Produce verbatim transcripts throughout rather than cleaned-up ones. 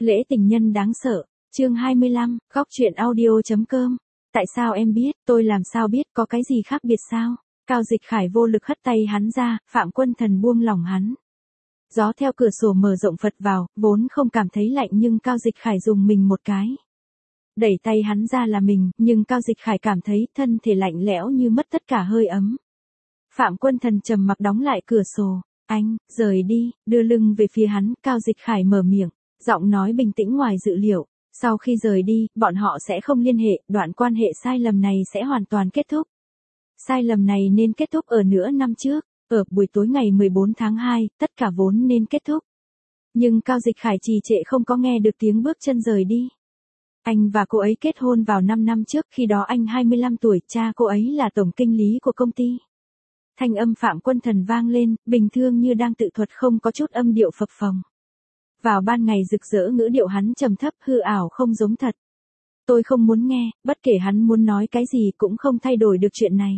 Lễ tình nhân đáng sợ, chương hai mươi lăm, góc truyện audio.com. Tại sao em biết, tôi làm sao biết, có cái gì khác biệt sao? Cao Dịch Khải vô lực hất tay hắn ra, Phạm Quân Thần buông lỏng hắn. Gió theo cửa sổ mở rộng phật vào, vốn không cảm thấy lạnh nhưng Cao Dịch Khải dùng mình một cái. Đẩy tay hắn ra là mình, nhưng Cao Dịch Khải cảm thấy thân thể lạnh lẽo như mất tất cả hơi ấm. Phạm Quân Thần trầm mặc đóng lại cửa sổ. Anh, rời đi, đưa lưng về phía hắn, Cao Dịch Khải mở miệng, giọng nói bình tĩnh ngoài dự liệu. Sau khi rời đi, bọn họ sẽ không liên hệ, đoạn quan hệ sai lầm này sẽ hoàn toàn kết thúc. Sai lầm này nên kết thúc ở nửa năm trước, ở buổi tối ngày mười bốn tháng hai, tất cả vốn nên kết thúc. Nhưng Cao Dịch Khải trì trệ không có nghe được tiếng bước chân rời đi. Anh và cô ấy kết hôn vào năm năm trước, khi đó anh hai mươi lăm tuổi, cha cô ấy là tổng kinh lý của công ty. Thanh âm Phạm Quân Thần vang lên, bình thường như đang tự thuật không có chút âm điệu phập phồng. Vào ban ngày rực rỡ ngữ điệu hắn trầm thấp hư ảo không giống thật. Tôi không muốn nghe, bất kể hắn muốn nói cái gì cũng không thay đổi được chuyện này.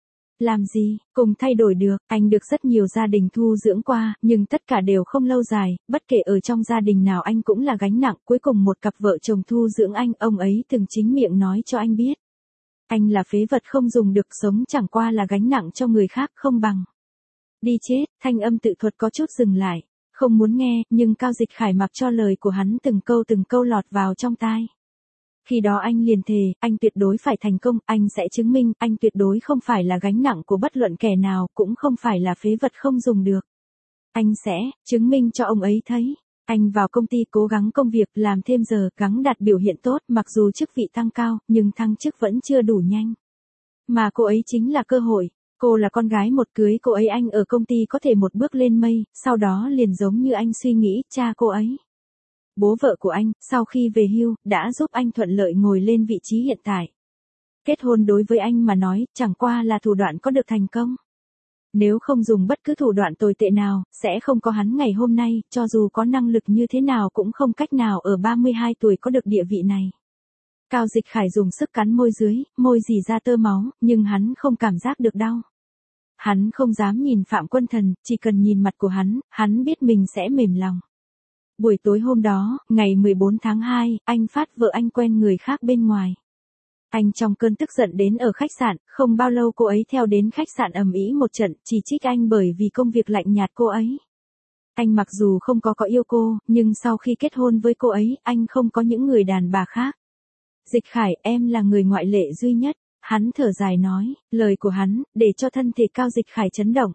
Làm gì, cùng thay đổi được, anh được rất nhiều gia đình thu dưỡng qua, nhưng tất cả đều không lâu dài, bất kể ở trong gia đình nào anh cũng là gánh nặng, cuối cùng một cặp vợ chồng thu dưỡng anh, ông ấy từng chính miệng nói cho anh biết. Anh là phế vật không dùng được, sống chẳng qua là gánh nặng cho người khác không bằng. Đi chết, thanh âm tự thuật có chút dừng lại, không muốn nghe, nhưng Cao Dịch Khải mặc cho lời của hắn từng câu từng câu lọt vào trong tai. Khi đó anh liền thề, anh tuyệt đối phải thành công, anh sẽ chứng minh, anh tuyệt đối không phải là gánh nặng của bất luận kẻ nào, cũng không phải là phế vật không dùng được. Anh sẽ chứng minh cho ông ấy thấy. Anh vào công ty cố gắng công việc, làm thêm giờ, gắng đạt biểu hiện tốt, mặc dù chức vị tăng cao, nhưng thăng chức vẫn chưa đủ nhanh. Mà cô ấy chính là cơ hội, cô là con gái một, cưới cô ấy anh ở công ty có thể một bước lên mây, sau đó liền giống như anh suy nghĩ, cha cô ấy. Bố vợ của anh, sau khi về hưu, đã giúp anh thuận lợi ngồi lên vị trí hiện tại. Kết hôn đối với anh mà nói, chẳng qua là thủ đoạn có được thành công. Nếu không dùng bất cứ thủ đoạn tồi tệ nào, sẽ không có hắn ngày hôm nay, cho dù có năng lực như thế nào cũng không cách nào ở ba mươi hai tuổi có được địa vị này. Cao Dịch Khải dùng sức cắn môi dưới, môi rỉ ra tơ máu, nhưng hắn không cảm giác được đau. Hắn không dám nhìn Phạm Quân Thần, chỉ cần nhìn mặt của hắn, hắn biết mình sẽ mềm lòng. Buổi tối hôm đó, ngày mười bốn tháng hai, anh phát vợ anh quen người khác bên ngoài. Anh trong cơn tức giận đến ở khách sạn, không bao lâu cô ấy theo đến khách sạn ầm ĩ một trận, chỉ trích anh bởi vì công việc lạnh nhạt cô ấy. Anh mặc dù không có có yêu cô, nhưng sau khi kết hôn với cô ấy, anh không có những người đàn bà khác. Dịch Khải, em là người ngoại lệ duy nhất. Hắn thở dài nói, lời của hắn, để cho thân thể Cao Dịch Khải chấn động.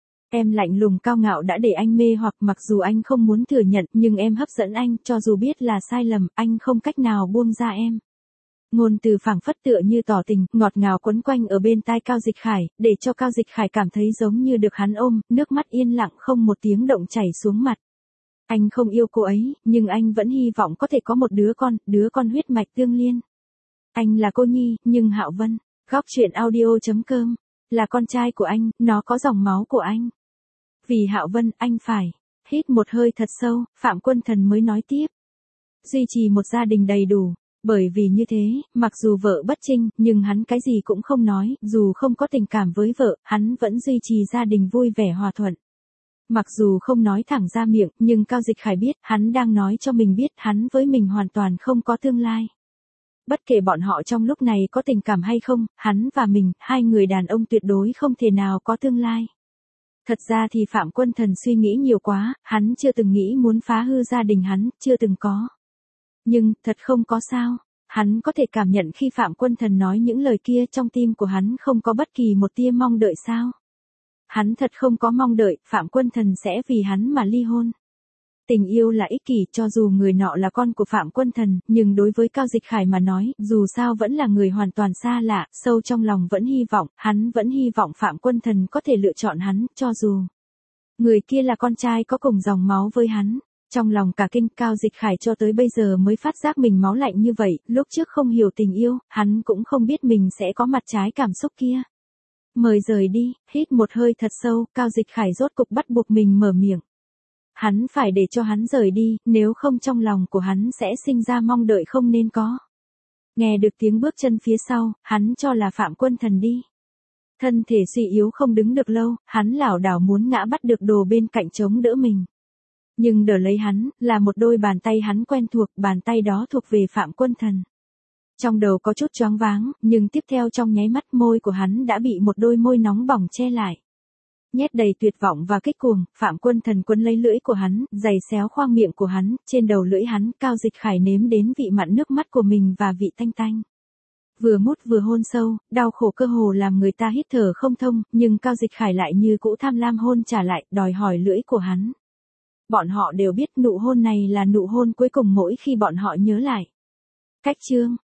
Em lạnh lùng cao ngạo đã để anh mê hoặc, mặc dù anh không muốn thừa nhận, nhưng em hấp dẫn anh, cho dù biết là sai lầm, anh không cách nào buông ra em. Ngôn từ phảng phất tựa như tỏ tình, ngọt ngào quấn quanh ở bên tai Cao Dịch Khải, để cho Cao Dịch Khải cảm thấy giống như được hắn ôm, nước mắt yên lặng không một tiếng động chảy xuống mặt. Anh không yêu cô ấy, nhưng anh vẫn hy vọng có thể có một đứa con, đứa con huyết mạch tương liên. Anh là cô nhi, nhưng Hạo Vân, góc truyện audio.com, là con trai của anh, nó có dòng máu của anh. Vì Hạo Vân, anh phải hít một hơi thật sâu, Phạm Quân Thần mới nói tiếp. Duy trì một gia đình đầy đủ, bởi vì như thế, mặc dù vợ bất trinh, nhưng hắn cái gì cũng không nói, dù không có tình cảm với vợ, hắn vẫn duy trì gia đình vui vẻ hòa thuận. Mặc dù không nói thẳng ra miệng, nhưng Cao Dịch Khải biết, hắn đang nói cho mình biết hắn với mình hoàn toàn không có tương lai. Bất kể bọn họ trong lúc này có tình cảm hay không, hắn và mình, hai người đàn ông tuyệt đối không thể nào có tương lai. Thật ra thì Phạm Quân Thần suy nghĩ nhiều quá, hắn chưa từng nghĩ muốn phá hư gia đình hắn, chưa từng có. Nhưng, thật không có sao, hắn có thể cảm nhận khi Phạm Quân Thần nói những lời kia trong tim của hắn không có bất kỳ một tia mong đợi sao. Hắn thật không có mong đợi, Phạm Quân Thần sẽ vì hắn mà ly hôn. Tình yêu là ích kỷ, cho dù người nọ là con của Phạm Quân Thần, nhưng đối với Cao Dịch Khải mà nói, dù sao vẫn là người hoàn toàn xa lạ, sâu trong lòng vẫn hy vọng, hắn vẫn hy vọng Phạm Quân Thần có thể lựa chọn hắn, cho dù người kia là con trai có cùng dòng máu với hắn. Trong lòng cả kinh, Cao Dịch Khải cho tới bây giờ mới phát giác mình máu lạnh như vậy, lúc trước không hiểu tình yêu, hắn cũng không biết mình sẽ có mặt trái cảm xúc kia. Mời rời đi, hít một hơi thật sâu, Cao Dịch Khải rốt cục bắt buộc mình mở miệng. Hắn phải để cho hắn rời đi, nếu không trong lòng của hắn sẽ sinh ra mong đợi không nên có. Nghe được tiếng bước chân phía sau, hắn cho là Phạm Quân Thần đi. Thân thể suy yếu không đứng được lâu, hắn lảo đảo muốn ngã bắt được đồ bên cạnh chống đỡ mình. Nhưng đỡ lấy hắn, là một đôi bàn tay hắn quen thuộc, bàn tay đó thuộc về Phạm Quân Thần. Trong đầu có chút choáng váng, nhưng tiếp theo trong nháy mắt môi của hắn đã bị một đôi môi nóng bỏng che lại. Nhét đầy tuyệt vọng và kích cuồng, Phạm Quân Thần quấn lấy lưỡi của hắn, giày xéo khoang miệng của hắn, trên đầu lưỡi hắn, Cao Dịch Khải nếm đến vị mặn nước mắt của mình và vị tanh tanh. Vừa mút vừa hôn sâu, đau khổ cơ hồ làm người ta hít thở không thông, nhưng Cao Dịch Khải lại như cũ tham lam hôn trả lại, đòi hỏi lưỡi của hắn. Bọn họ đều biết nụ hôn này là nụ hôn cuối cùng mỗi khi bọn họ nhớ lại. Cách chương